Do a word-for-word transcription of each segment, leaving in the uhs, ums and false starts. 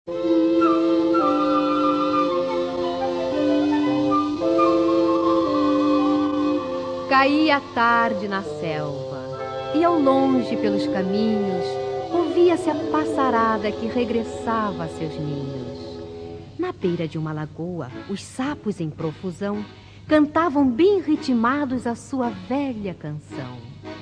Caía a tarde na selva, e ao longe pelos caminhos ouvia-se a passarada que regressava a seus ninhos. Na beira de uma lagoa, os sapos em profusão cantavam bem ritmados a sua velha canção.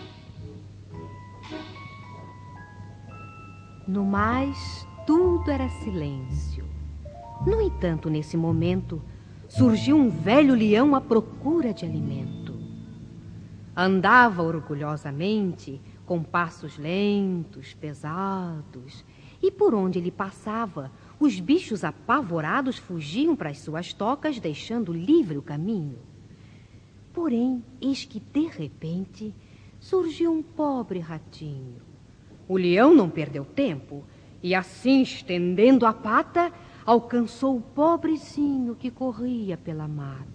No mais, tudo era silêncio. No entanto, nesse momento, surgiu um velho leão à procura de alimento. Andava orgulhosamente, com passos lentos, pesados, e por onde ele passava, os bichos apavorados fugiam para as suas tocas, deixando livre o caminho. Porém, eis que, de repente, surgiu um pobre ratinho. O leão não perdeu tempo e, assim, estendendo a pata, alcançou o pobrezinho que corria pela mata.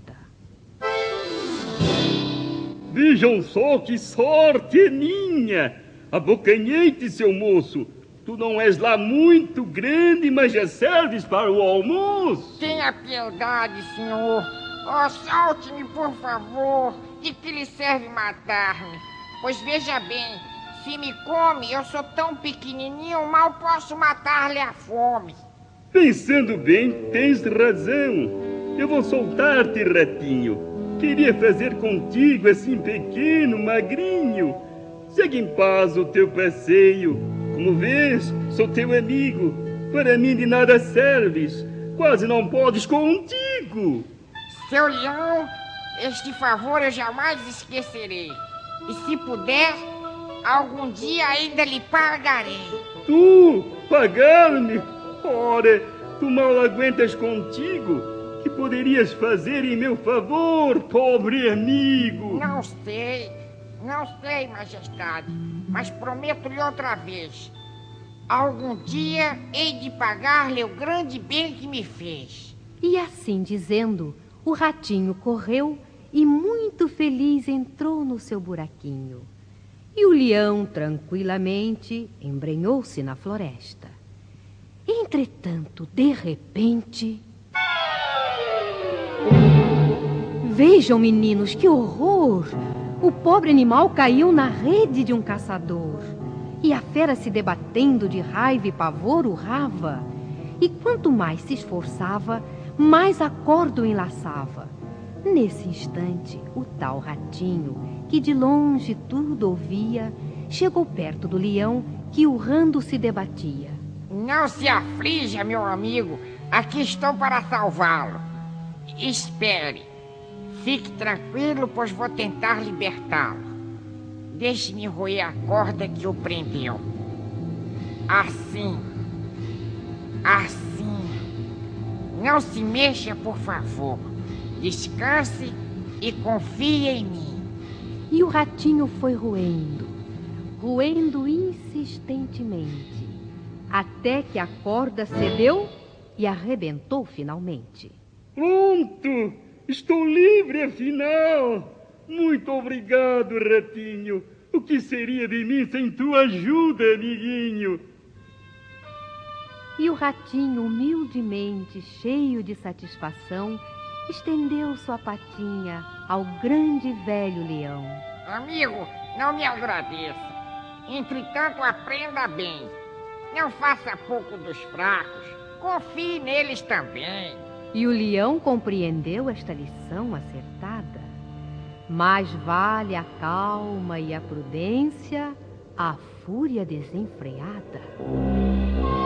Vejam só que sorte minha! Abocanhei-te, seu moço. Tu não és lá muito grande, mas já serves para o almoço. Tenha piedade, senhor. Oh, solte-me, por favor. De que lhe serve matar-me? Pois veja bem, se me come, eu sou tão pequenininho, mal posso matar-lhe a fome. Pensando bem, tens razão. Eu vou soltar-te, ratinho. Queria fazer contigo assim pequeno, magrinho. Segue em paz o teu passeio. Como vês, sou teu amigo. Para mim de nada serves. Quase não podes contigo. Seu leão, este favor eu jamais esquecerei. E se puder, algum dia ainda lhe pagarei. Tu? Pagar-me? Ora, tu mal aguentas contigo. Que poderias fazer em meu favor, pobre amigo? Não sei, não sei, majestade, mas prometo-lhe outra vez. Algum dia hei de pagar-lhe o grande bem que me fez. E assim dizendo, o ratinho correu e muito feliz entrou no seu buraquinho. E o leão, tranquilamente, embrenhou-se na floresta. Entretanto, de repente... Vejam, meninos, que horror! O pobre animal caiu na rede de um caçador. E a fera, se debatendo de raiva e pavor, urrava. E quanto mais se esforçava, mais a corda o enlaçava. Nesse instante, o tal ratinho, que de longe tudo ouvia, chegou perto do leão, que urrando se debatia. Não se aflija, meu amigo. Aqui estou para salvá-lo. Espere. Fique tranquilo, pois vou tentar libertá-lo. Deixe-me roer a corda que o prendeu. Assim. Assim. Não se mexa, por favor. Descanse e confie em mim. E o ratinho foi roendo, roendo insistentemente, até que a corda cedeu e arrebentou finalmente. Pronto! Estou livre, afinal! Muito obrigado, ratinho! O que seria de mim sem tua ajuda, amiguinho? E o ratinho, humildemente, cheio de satisfação, estendeu sua patinha ao grande velho leão. Amigo, não me agradeça. Entretanto, aprenda bem. Não faça pouco dos fracos. Confie neles também. E o leão compreendeu esta lição acertada. Mais vale a calma e a prudência à fúria desenfreada.